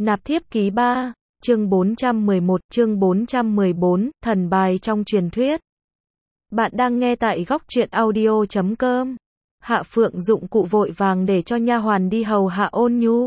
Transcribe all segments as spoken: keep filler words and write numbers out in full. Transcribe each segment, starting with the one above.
Nạp thiếp ký ba, chương bốn trăm mười một, chương bốn trăm mười bốn, thần bài trong truyền thuyết. Bạn đang nghe tại góc truyện audio chấm com. Hạ Phượng dụng cụ vội vàng để cho nha hoàn đi hầu hạ Ôn Nhu.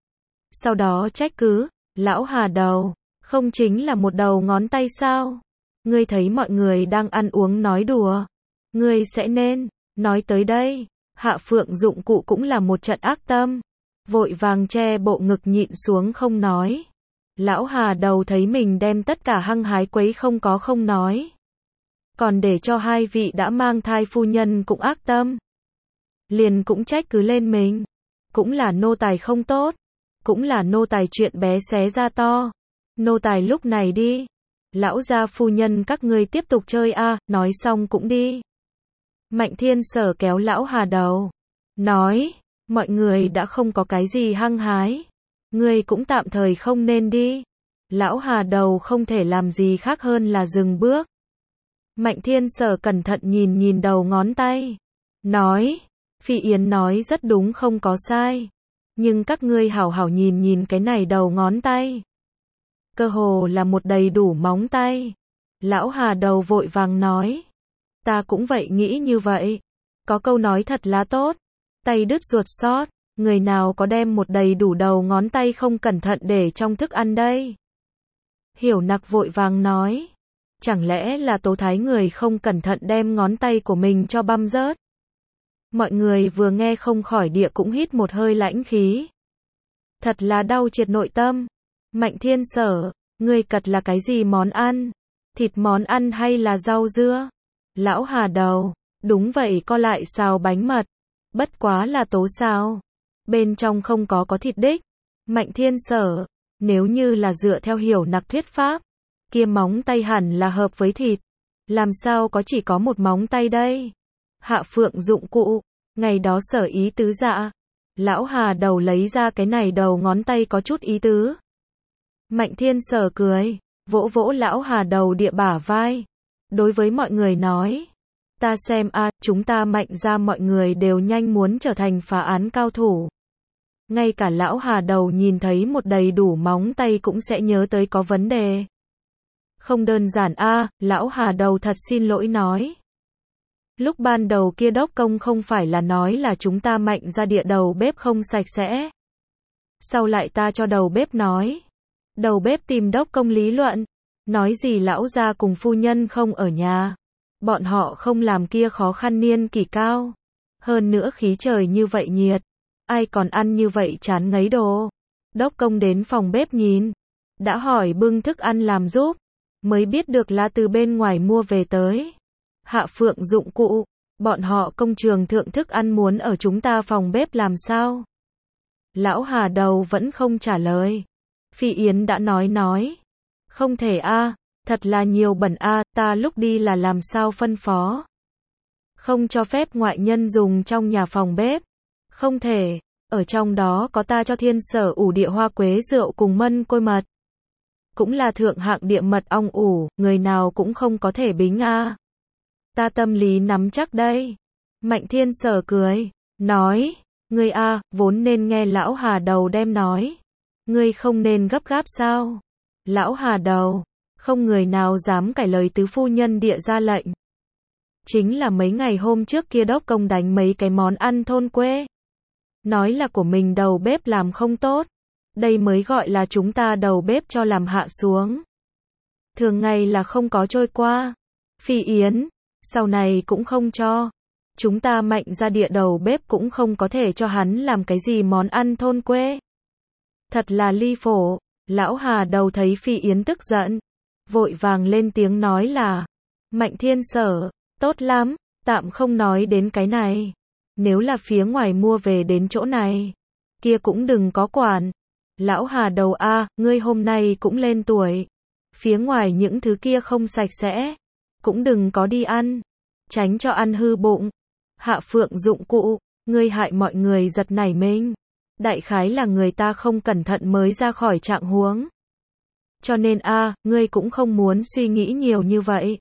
Sau đó trách cứ, lão Hà đầu, không chính là một đầu ngón tay sao? Ngươi thấy mọi người đang ăn uống nói đùa. Ngươi sẽ nên, nói tới đây. Hạ Phượng dụng cụ cũng là một trận ác tâm. Vội vàng che bộ ngực nhịn xuống không nói. Lão Hà đầu thấy mình đem tất cả hăng hái quấy không có không nói. Còn để cho hai vị đã mang thai phu nhân cũng ác tâm. Liền cũng trách cứ lên mình. Cũng là nô tài không tốt. Cũng là nô tài chuyện bé xé ra to. Nô tài lúc này đi. Lão gia phu nhân các ngươi tiếp tục chơi a, nói xong cũng đi. Mạnh Thiên Sở kéo lão Hà đầu. Nói, mọi người đã không có cái gì hăng hái. Ngươi cũng tạm thời không nên đi. Lão Hà đầu không thể làm gì khác hơn là dừng bước. Mạnh Thiên Sở cẩn thận nhìn nhìn đầu ngón tay. Nói, Phi Yến nói rất đúng không có sai. Nhưng các ngươi hảo hảo nhìn nhìn cái này đầu ngón tay. Cơ hồ là một đầy đủ móng tay. Lão Hà đầu vội vàng nói. Ta cũng vậy nghĩ như vậy. Có câu nói thật là tốt. Tay đứt ruột sót. Người nào có đem một đầy đủ đầu ngón tay không cẩn thận để trong thức ăn đây? Hiểu Nặc vội vàng nói. Chẳng lẽ là Tố Thái người không cẩn thận đem ngón tay của mình cho băm rớt? Mọi người vừa nghe không khỏi địa cũng hít một hơi lãnh khí. Thật là đau triệt nội tâm. Mạnh Thiên Sở, ngươi cật là cái gì món ăn? Thịt món ăn hay là rau dưa? Lão Hà đầu, đúng vậy, co lại xào bánh mật. Bất quá là tố xào. Bên trong không có có thịt đích. Mạnh Thiên Sở, nếu như là dựa theo Hiểu Nặc thuyết pháp, kia móng tay hẳn là hợp với thịt. Làm sao có chỉ có một móng tay đây? Hạ Phượng dụng cụ, ngày đó sở ý tứ dạ. Lão Hà đầu lấy ra cái này đầu ngón tay có chút ý tứ. Mạnh Thiên Sở cười, vỗ vỗ lão Hà đầu địa bả vai. Đối với mọi người nói, ta xem a, à, chúng ta Mạnh ra mọi người đều nhanh muốn trở thành phá án cao thủ. Ngay cả lão Hà đầu nhìn thấy một đầy đủ móng tay cũng sẽ nhớ tới có vấn đề. Không đơn giản a, à, lão Hà đầu thật xin lỗi nói. Lúc ban đầu kia đốc công không phải là nói là chúng ta Mạnh ra địa đầu bếp không sạch sẽ. Sau lại ta cho đầu bếp nói. Đầu bếp tìm đốc công lý luận. Nói gì lão gia cùng phu nhân không ở nhà. Bọn họ không làm kia khó khăn niên kỷ cao. Hơn nữa khí trời như vậy nhiệt. Ai còn ăn như vậy chán ngấy đồ. Đốc công đến phòng bếp nhìn. Đã hỏi bưng thức ăn làm giúp. Mới biết được là từ bên ngoài mua về tới. Hạ Phượng dụng cụ. Bọn họ công trường thượng thức ăn muốn ở chúng ta phòng bếp làm sao? Lão Hà đầu vẫn không trả lời. Phi Yến đã nói nói. Không thể a, à, thật là nhiều bẩn a, à, ta lúc đi là làm sao phân phó. Không cho phép ngoại nhân dùng trong nhà phòng bếp. Không thể, ở trong đó có ta cho Thiên Sở ủ địa hoa quế rượu cùng mân côi mật. Cũng là thượng hạng địa mật ong ủ, người nào cũng không có thể bính a. À. Ta tâm lý nắm chắc đây. Mạnh Thiên Sở cười, nói, ngươi a, à, vốn nên nghe lão Hà đầu đem nói. Ngươi không nên gấp gáp sao? Lão Hà đầu, không người nào dám cãi lời tứ phu nhân địa ra lệnh. Chính là mấy ngày hôm trước kia đốc công đánh mấy cái món ăn thôn quê. Nói là của mình đầu bếp làm không tốt. Đây mới gọi là chúng ta đầu bếp cho làm hạ xuống. Thường ngày là không có trôi qua. Phi Yến, sau này cũng không cho. Chúng ta Mạnh ra địa đầu bếp cũng không có thể cho hắn làm cái gì món ăn thôn quê. Thật là ly phổ. Lão Hà đầu thấy Phi Yến tức giận. Vội vàng lên tiếng nói là. Mạnh Thiên Sở, tốt lắm, tạm không nói đến cái này. Nếu là phía ngoài mua về đến chỗ này. Kia cũng đừng có quản. Lão Hà đầu a, à, ngươi hôm nay cũng lên tuổi. Phía ngoài những thứ kia không sạch sẽ. Cũng đừng có đi ăn. Tránh cho ăn hư bụng. Hạ Phượng dụng cụ, ngươi hại mọi người giật nảy mình. Đại khái là người ta không cẩn thận mới ra khỏi trạng huống. Cho nên a, à, ngươi cũng không muốn suy nghĩ nhiều như vậy.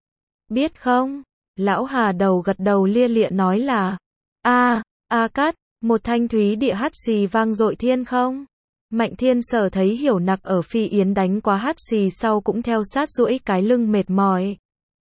Biết không? Lão Hà đầu gật đầu lia lịa nói là. A, a cắt, một thanh thúy địa hắt xì vang dội thiên không. Mạnh Thiên Sở thấy Hiểu Nặc ở Phi Yến đánh quá hắt xì sau cũng theo sát duỗi cái lưng mệt mỏi.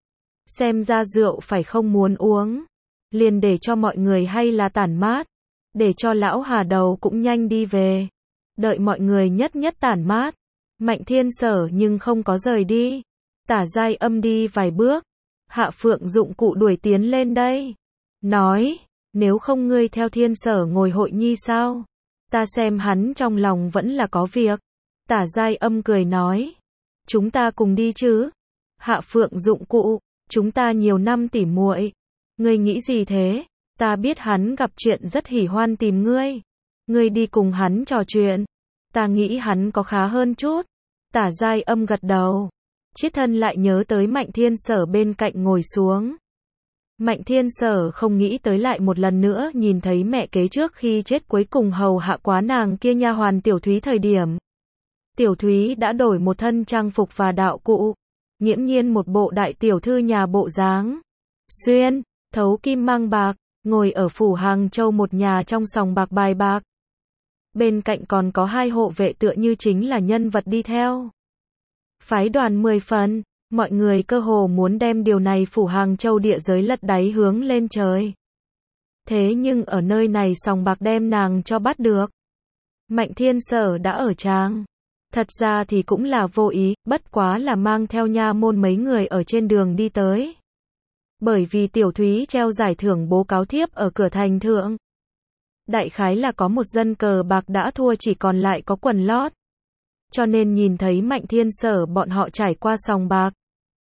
Xem ra rượu phải không muốn uống. Liền để cho mọi người hay là tản mát. Để cho lão Hà Đầu cũng nhanh đi về. Đợi mọi người nhất nhất tản mát. Mạnh Thiên Sở nhưng không có rời đi. Tả Giai Âm đi vài bước. Hạ Phượng dụng cụ đuổi tiến lên đây. Nói, nếu không ngươi theo Thiên Sở ngồi hội nhi sao? Ta xem hắn trong lòng vẫn là có việc. Tả Giai Âm cười nói. Chúng ta cùng đi chứ? Hạ Phượng dụng cụ, chúng ta nhiều năm tỉ muội. Ngươi nghĩ gì thế? Ta biết hắn gặp chuyện rất hỉ hoan tìm ngươi. Ngươi đi cùng hắn trò chuyện. Ta nghĩ hắn có khá hơn chút. Tả Giai Âm gật đầu. Chiết Thân lại nhớ tới Mạnh Thiên Sở bên cạnh ngồi xuống. Mạnh Thiên Sở không nghĩ tới lại một lần nữa nhìn thấy mẹ kế trước khi chết cuối cùng hầu hạ quá nàng kia nha hoàn Tiểu Thúy thời điểm. Tiểu Thúy đã đổi một thân trang phục và đạo cụ. Nghiễm nhiên một bộ đại tiểu thư nhà bộ dáng. Xuyên, thấu kim mang bạc, ngồi ở phủ Hàng Châu một nhà trong sòng bạc bài bạc. Bên cạnh còn có hai hộ vệ tựa như chính là nhân vật đi theo. Phái đoàn mười phần, mọi người cơ hồ muốn đem điều này phủ Hàng Châu địa giới lật đáy hướng lên trời. Thế nhưng ở nơi này sòng bạc đem nàng cho bắt được. Mạnh Thiên Sở đã ở tràng. Thật ra thì cũng là vô ý, bất quá là mang theo nha môn mấy người ở trên đường đi tới. Bởi vì Tiểu Thúy treo giải thưởng bố cáo thiếp ở cửa thành thượng. Đại khái là có một dân cờ bạc đã thua chỉ còn lại có quần lót. Cho nên nhìn thấy Mạnh Thiên Sở bọn họ trải qua sòng bạc.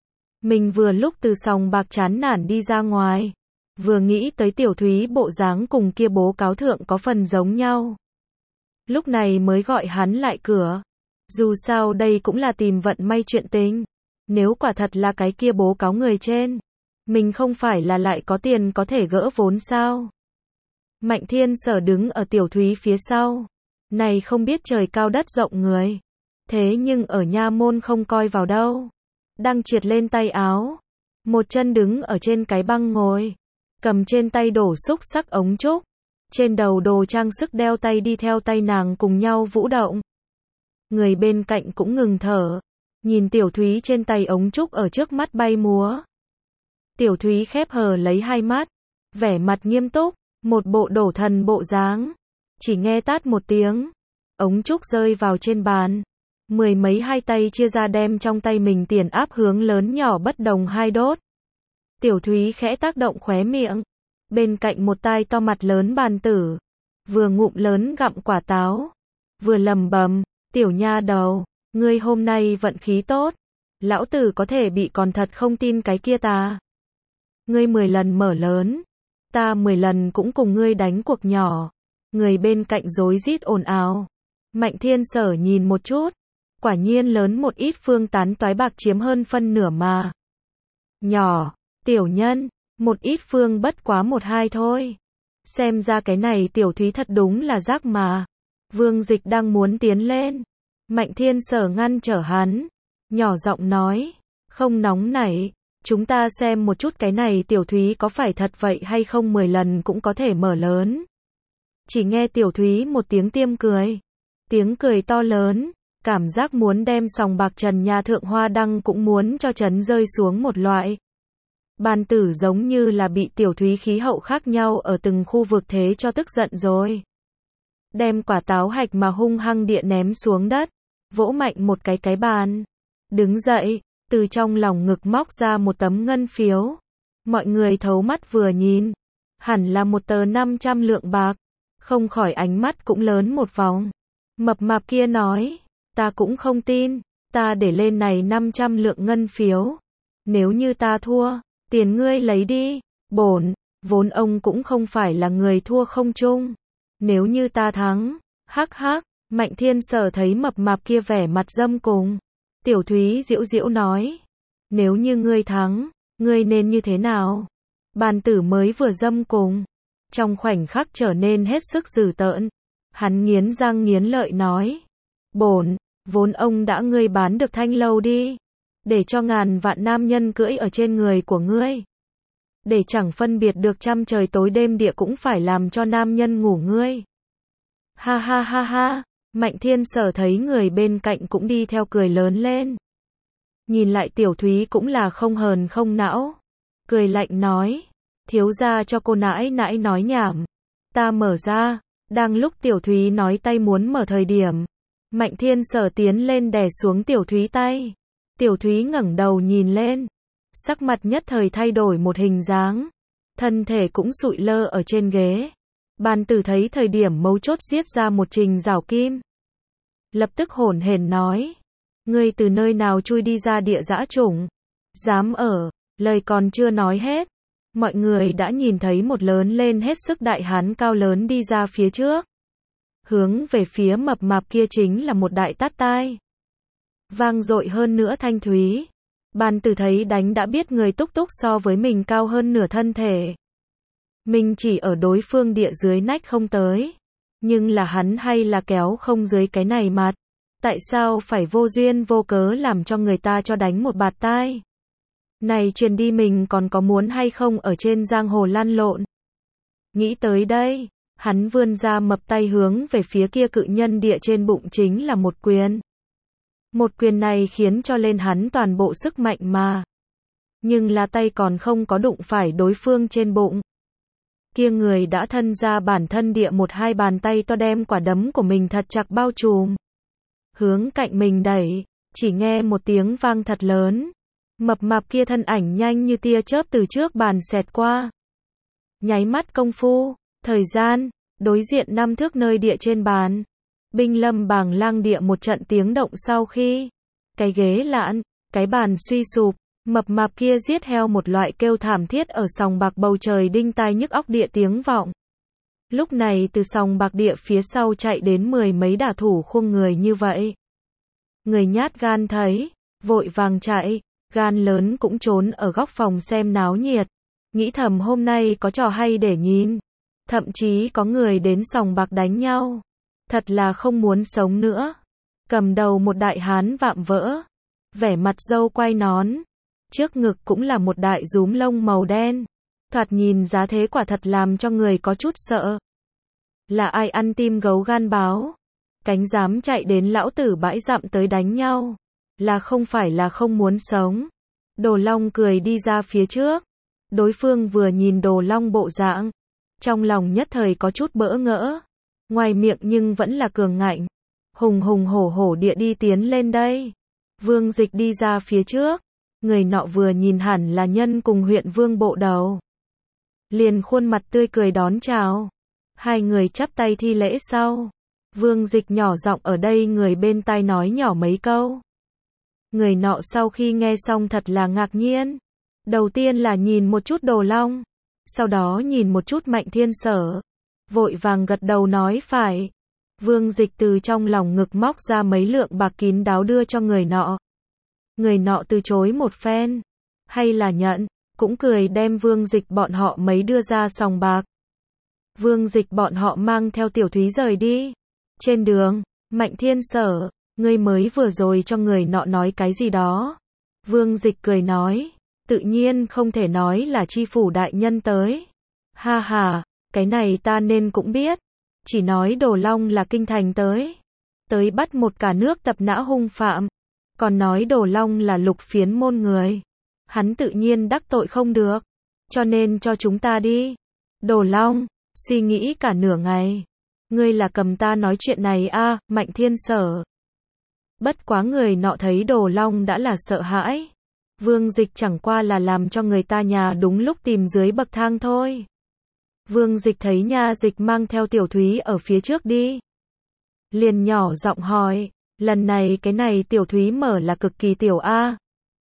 Mình vừa lúc từ sòng bạc chán nản đi ra ngoài. Vừa nghĩ tới Tiểu Thúy bộ dáng cùng kia bố cáo thượng có phần giống nhau. Lúc này mới gọi hắn lại cửa. Dù sao đây cũng là tìm vận may chuyện tình. Nếu quả thật là cái kia bố cáo người trên. Mình không phải là lại có tiền có thể gỡ vốn sao? Mạnh Thiên Sở đứng ở Tiểu Thúy phía sau. Này không biết trời cao đất rộng người. Thế nhưng ở nha môn không coi vào đâu. Đang triệt lên tay áo. Một chân đứng ở trên cái băng ngồi. Cầm trên tay đổ xúc sắc ống trúc. Trên đầu đồ trang sức đeo tay đi theo tay nàng cùng nhau vũ động. Người bên cạnh cũng ngừng thở. Nhìn Tiểu Thúy trên tay ống trúc ở trước mắt bay múa. Tiểu Thúy khép hờ lấy hai mắt. Vẻ mặt nghiêm túc. Một bộ đổ thần bộ dáng. Chỉ nghe tát một tiếng. Ống trúc rơi vào trên bàn. Mười mấy hai tay chia ra đem trong tay mình tiền áp hướng lớn nhỏ bất đồng hai đốt. Tiểu Thúy khẽ tác động khóe miệng. Bên cạnh một tai to mặt lớn bàn tử. Vừa ngụm lớn gặm quả táo. Vừa lầm bầm. Tiểu nha đầu. Ngươi hôm nay vận khí tốt. Lão tử có thể bị còn thật không tin cái kia ta. Ngươi mười lần mở lớn. Ta mười lần cũng cùng ngươi đánh cuộc nhỏ. Người bên cạnh rối rít ồn ào. Mạnh Thiên Sở nhìn một chút. Quả nhiên lớn một ít phương tán toái bạc chiếm hơn phân nửa mà. Nhỏ, tiểu nhân, một ít phương bất quá một hai thôi. Xem ra cái này Tiểu Thúy thật đúng là rác mà. Vương Dịch đang muốn tiến lên. Mạnh Thiên Sở ngăn trở hắn. Nhỏ giọng nói. Không nóng nảy. Chúng ta xem một chút cái này Tiểu Thúy có phải thật vậy hay không mười lần cũng có thể mở lớn. Chỉ nghe Tiểu Thúy một tiếng tiêm cười. Tiếng cười to lớn. Cảm giác muốn đem sòng bạc trần nhà thượng hoa đăng cũng muốn cho trấn rơi xuống một loại. Bàn tử giống như là bị Tiểu Thúy khí hậu khác nhau ở từng khu vực thế cho tức giận rồi. Đem quả táo hạch mà hung hăng địa ném xuống đất. Vỗ mạnh một cái cái bàn. Đứng dậy. Từ trong lòng ngực móc ra một tấm ngân phiếu. Mọi người thấu mắt vừa nhìn. Hẳn là một tờ năm trăm lượng bạc. Không khỏi ánh mắt cũng lớn một vòng. Mập mạp kia nói. Ta cũng không tin. Ta để lên này năm trăm lượng ngân phiếu. Nếu như ta thua. Tiền ngươi lấy đi. Bổn. Vốn ông cũng không phải là người thua không chung. Nếu như ta thắng. Hắc hắc. Mạnh Thiên Sở thấy mập mạp kia vẻ mặt dâm cùng. Tiểu Thúy giễu giễu nói. Nếu như ngươi thắng, ngươi nên như thế nào? Bàn tử mới vừa dâm cùng. Trong khoảnh khắc trở nên hết sức dữ tợn. Hắn nghiến răng nghiến lợi nói. Bổn, vốn ông đã ngươi bán được thanh lâu đi. Để cho ngàn vạn nam nhân cưỡi ở trên người của ngươi. Để chẳng phân biệt được trăm trời tối đêm địa cũng phải làm cho nam nhân ngủ ngươi. Ha ha ha ha. Mạnh Thiên Sở thấy người bên cạnh cũng đi theo cười lớn lên. Nhìn lại Tiểu Thúy cũng là không hờn không não. Cười lạnh nói, thiếu gia cho cô nãi nãi nói nhảm. Ta mở ra, đang lúc Tiểu Thúy nói tay muốn mở thời điểm. Mạnh Thiên Sở tiến lên đè xuống Tiểu Thúy tay. Tiểu Thúy ngẩng đầu nhìn lên. Sắc mặt nhất thời thay đổi một hình dáng. Thân thể cũng sụi lơ ở trên ghế. Bàn tử thấy thời điểm mấu chốt giết ra một trình rào kim. Lập tức hổn hển nói. Ngươi từ nơi nào chui đi ra địa dã chủng? Dám ở, lời còn chưa nói hết. Mọi người đã nhìn thấy một lớn lên hết sức đại hán cao lớn đi ra phía trước. Hướng về phía mập mạp kia chính là một đại tát tai. Vang dội hơn nữa thanh thúy. Bàn tử thấy đánh đã biết người túc túc so với mình cao hơn nửa thân thể. Mình chỉ ở đối phương địa dưới nách không tới. Nhưng là hắn hay là kéo không dưới cái này mặt. Tại sao phải vô duyên vô cớ làm cho người ta cho đánh một bạt tai? Này truyền đi mình còn có muốn hay không ở trên giang hồ lăn lộn? Nghĩ tới đây, hắn vươn ra mập tay hướng về phía kia cự nhân địa trên bụng chính là một quyền. Một quyền này khiến cho lên hắn toàn bộ sức mạnh mà. Nhưng là tay còn không có đụng phải đối phương trên bụng. Kia người đã thân ra bản thân địa một hai bàn tay to đem quả đấm của mình thật chặt bao trùm. Hướng cạnh mình đẩy, chỉ nghe một tiếng vang thật lớn. Mập mạp kia thân ảnh nhanh như tia chớp từ trước bàn xẹt qua. Nháy mắt công phu, thời gian, đối diện năm thước nơi địa trên bàn. Binh lâm bàng lang địa một trận tiếng động sau khi. Cái ghế lạn, cái bàn suy sụp, mập mạp kia giết heo một loại kêu thảm thiết ở sòng bạc bầu trời đinh tai nhức óc địa tiếng vọng. Lúc này từ sòng bạc địa phía sau chạy đến mười mấy đả thủ khung người như vậy. Người nhát gan thấy, vội vàng chạy, gan lớn cũng trốn ở góc phòng xem náo nhiệt. Nghĩ thầm hôm nay có trò hay để nhìn. Thậm chí có người đến sòng bạc đánh nhau. Thật là không muốn sống nữa. Cầm đầu một đại hán vạm vỡ. Vẻ mặt râu quay nón. Trước ngực cũng là một đại rúm lông màu đen. Thoạt nhìn giá thế quả thật làm cho người có chút sợ. Là ai ăn tim gấu gan báo? Cánh dám chạy đến lão tử bãi dặm tới đánh nhau. Là không phải là không muốn sống. Đồ Long cười đi ra phía trước. Đối phương vừa nhìn Đồ Long bộ dạng. Trong lòng nhất thời có chút bỡ ngỡ. Ngoài miệng nhưng vẫn là cường ngạnh. Hùng hùng hổ hổ địa đi tiến lên đây. Vương Dịch đi ra phía trước. Người nọ vừa nhìn hẳn là nhân cùng huyện Vương bộ đầu. Liền khuôn mặt tươi cười đón chào. Hai người chắp tay thi lễ sau. Vương Dịch nhỏ giọng ở đây người bên tai nói nhỏ mấy câu. Người nọ sau khi nghe xong thật là ngạc nhiên. Đầu tiên là nhìn một chút Đồ Long. Sau đó nhìn một chút Mạnh Thiên Sở. Vội vàng gật đầu nói phải. Vương Dịch từ trong lòng ngực móc ra mấy lượng bạc kín đáo đưa cho người nọ. Người nọ từ chối một phen. Hay là nhận, cũng cười đem Vương Dịch bọn họ mấy đưa ra sòng bạc. Vương Dịch bọn họ mang theo Tiểu Thúy rời đi. Trên đường, Mạnh Thiên Sở, ngươi mới vừa rồi cho người nọ nói cái gì đó. Vương Dịch cười nói, tự nhiên không thể nói là chi phủ đại nhân tới. Ha ha, cái này ta nên cũng biết. Chỉ nói Đồ Long là kinh thành tới. Tới bắt một cả nước tập nã hung phạm. Còn nói Đồ Long là lục phiến môn người. Hắn tự nhiên đắc tội không được. Cho nên cho chúng ta đi. Đồ Long, suy nghĩ cả nửa ngày. Ngươi là cầm ta nói chuyện này a à, Mạnh Thiên Sở. Bất quá người nọ thấy Đồ Long đã là sợ hãi. Vương Dịch chẳng qua là làm cho người ta nhà đúng lúc tìm dưới bậc thang thôi. Vương Dịch thấy nha dịch mang theo Tiểu Thúy ở phía trước đi. Liền nhỏ giọng hỏi, lần này cái này Tiểu Thúy mở là cực kỳ tiểu a.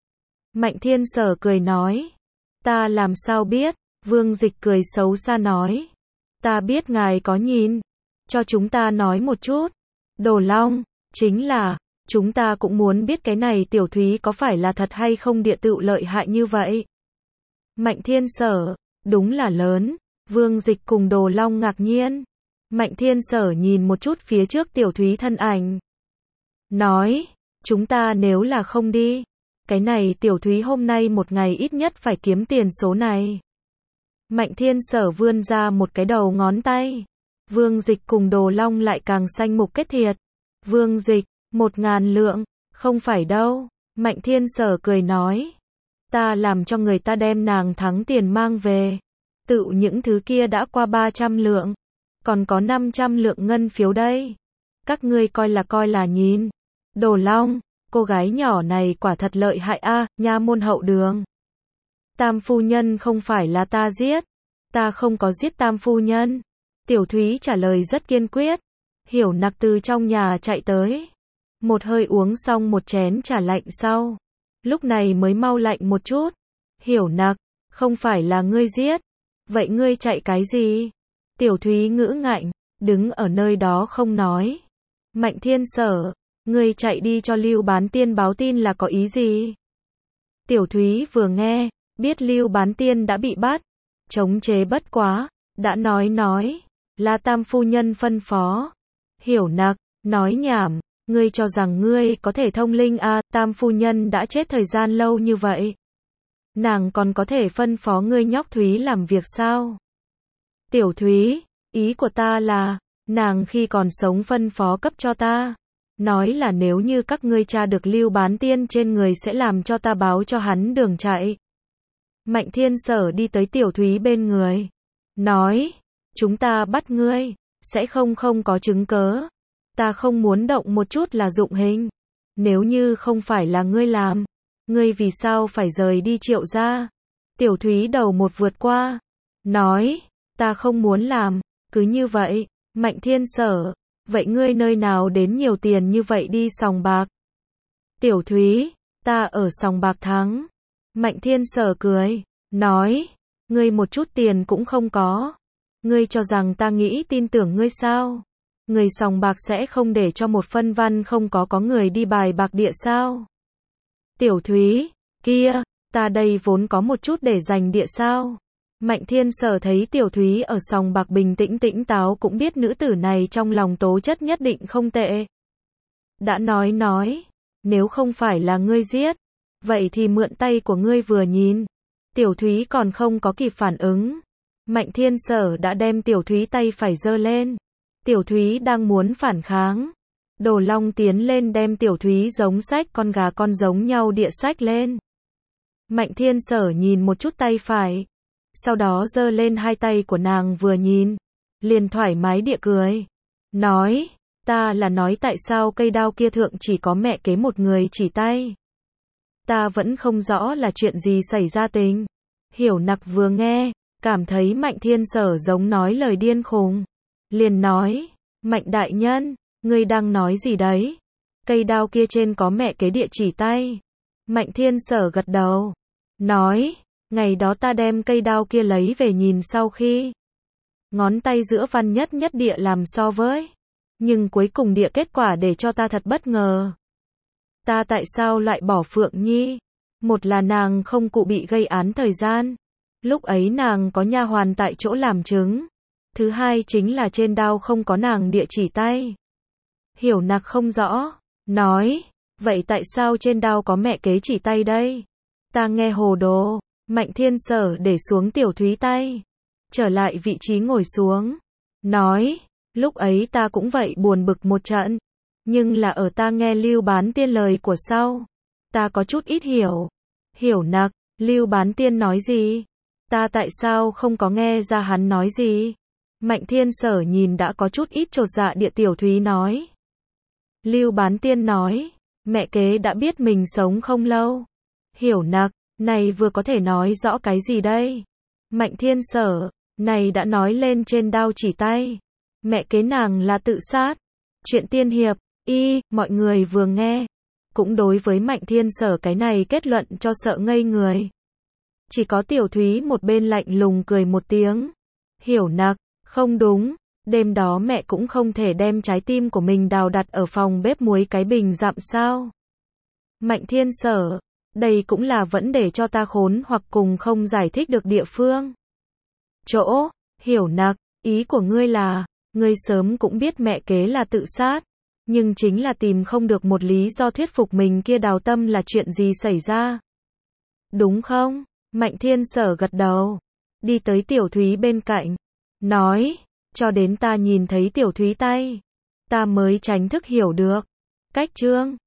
Mạnh Thiên Sở cười nói, ta làm sao biết? Vương Dịch cười xấu xa nói, ta biết ngài có nhìn, cho chúng ta nói một chút. Đồ Long, chính là, chúng ta cũng muốn biết cái này Tiểu Thúy có phải là thật hay không địa tự lợi hại như vậy. Mạnh Thiên Sở, đúng là lớn. Vương Dịch cùng Đồ Long ngạc nhiên. Mạnh Thiên Sở nhìn một chút phía trước Tiểu Thúy thân ảnh. Nói, chúng ta nếu là không đi, cái này Tiểu Thúy hôm nay một ngày ít nhất phải kiếm tiền số này. Mạnh Thiên Sở vươn ra một cái đầu ngón tay. Vương Dịch cùng Đồ Long lại càng xanh mục kết thiệt. Vương Dịch, một ngàn lượng, không phải đâu. Mạnh Thiên Sở cười nói. Ta làm cho người ta đem nàng thắng tiền mang về. Tự những thứ kia đã qua ba trăm lượng. Còn có năm trăm lượng ngân phiếu đây. Các ngươi coi là coi là nhìn. Đồ Long, cô gái nhỏ này quả thật lợi hại a, nha môn hậu đường. Tam phu nhân không phải là ta giết. Ta không có giết tam phu nhân. Tiểu Thúy trả lời rất kiên quyết. Hiểu Nặc từ trong nhà chạy tới. Một hơi uống xong một chén trà lạnh sau. Lúc này mới mau lạnh một chút. Hiểu Nặc, không phải là ngươi giết. Vậy ngươi chạy cái gì? Tiểu Thúy ngữ ngạnh, đứng ở nơi đó không nói. Mạnh Thiên Sở, ngươi chạy đi cho Lưu Bán Tiên báo tin là có ý gì? Tiểu Thúy vừa nghe, biết Lưu Bán Tiên đã bị bắt. Chống chế bất quá, đã nói nói, là tam phu nhân phân phó. Hiểu Nặc, nói nhảm, ngươi cho rằng ngươi có thể thông linh à, tam phu nhân đã chết thời gian lâu như vậy. Nàng còn có thể phân phó ngươi nhóc Thúy làm việc sao? Tiểu Thúy, ý của ta là, nàng khi còn sống phân phó cấp cho ta. Nói là nếu như các ngươi tra được Lưu Bán Tiên trên người sẽ làm cho ta báo cho hắn đường chạy. Mạnh Thiên Sở đi tới Tiểu Thúy bên người. Nói, chúng ta bắt ngươi, sẽ không không có chứng cớ. Ta không muốn động một chút là dụng hình. Nếu như không phải là ngươi làm, ngươi vì sao phải rời đi Triệu gia? Tiểu Thúy đầu một vượt qua. Nói, ta không muốn làm, cứ như vậy. Mạnh Thiên Sở, vậy ngươi nơi nào đến nhiều tiền như vậy đi sòng bạc? Tiểu Thúy, ta ở sòng bạc thắng. Mạnh Thiên Sở cười, nói, ngươi một chút tiền cũng không có. Ngươi cho rằng ta nghĩ tin tưởng ngươi sao? Người sòng bạc sẽ không để cho một phân văn không có có người đi bài bạc địa sao? Tiểu Thúy, kia, ta đây vốn có một chút để dành địa sao? Mạnh Thiên Sở thấy Tiểu Thúy ở sòng bạc bình tĩnh tĩnh táo cũng biết nữ tử này trong lòng tố chất nhất định không tệ. Đã nói nói, nếu không phải là ngươi giết, vậy thì mượn tay của ngươi vừa nhìn. Tiểu Thúy còn không có kịp phản ứng. Mạnh Thiên Sở đã đem Tiểu Thúy tay phải giơ lên. Tiểu Thúy đang muốn phản kháng. Đồ Long tiến lên đem Tiểu Thúy giống xách con gà con giống nhau địa xách lên. Mạnh Thiên Sở nhìn một chút tay phải. Sau đó giơ lên hai tay của nàng vừa nhìn. Liền thoải mái địa cười. Nói, ta là nói tại sao cây đao kia thượng chỉ có mẹ kế một người chỉ tay. Ta vẫn không rõ là chuyện gì xảy ra tình. Hiểu Nặc vừa nghe, cảm thấy Mạnh Thiên Sở giống nói lời điên khùng. Liền nói, Mạnh đại nhân, ngươi đang nói gì đấy? Cây đao kia trên có mẹ kế địa chỉ tay. Mạnh Thiên Sở gật đầu. Nói, ngày đó ta đem cây đao kia lấy về nhìn sau khi. Ngón tay giữa văn nhất nhất địa làm so với. Nhưng cuối cùng địa kết quả để cho ta thật bất ngờ. Ta tại sao lại bỏ Phượng Nhi? Một là nàng không cụ bị gây án thời gian. Lúc ấy nàng có nha hoàn tại chỗ làm chứng. Thứ hai chính là trên đao không có nàng địa chỉ tay. Hiểu Nặc không rõ. Nói, vậy tại sao trên đao có mẹ kế chỉ tay đây? Ta nghe hồ đồ. Mạnh Thiên Sở để xuống Tiểu Thúy tay. Trở lại vị trí ngồi xuống. Nói, lúc ấy ta cũng vậy buồn bực một trận. Nhưng là ở ta nghe Lưu Bán Tiên lời của sau. Ta có chút ít hiểu. Hiểu Nặc, Lưu Bán Tiên nói gì? Ta tại sao không có nghe ra hắn nói gì? Mạnh Thiên Sở nhìn đã có chút ít chột dạ địa Tiểu Thúy nói. Lưu Bán Tiên nói, mẹ kế đã biết mình sống không lâu. Hiểu Nặc, này vừa có thể nói rõ cái gì đây? Mạnh Thiên Sở, này đã nói lên trên đao chỉ tay. Mẹ kế nàng là tự sát. Chuyện tiên hiệp, y, mọi người vừa nghe. Cũng đối với Mạnh Thiên Sở cái này kết luận cho sợ ngây người. Chỉ có Tiểu Thúy một bên lạnh lùng cười một tiếng. Hiểu Nặc, không đúng, đêm đó mẹ cũng không thể đem trái tim của mình đào đặt ở phòng bếp muối cái bình dặm sao. Mạnh Thiên Sở, đây cũng là vẫn để cho ta khốn hoặc cùng không giải thích được địa phương. Chỗ, Hiểu Nặc, ý của ngươi là, ngươi sớm cũng biết mẹ kế là tự sát, nhưng chính là tìm không được một lý do thuyết phục mình kia đào tâm là chuyện gì xảy ra. Đúng không? Mạnh Thiên Sở gật đầu, đi tới Tiểu Thúy bên cạnh, nói, cho đến ta nhìn thấy Tiểu Thúy tay. ta mới tránh thức hiểu được. Cách chương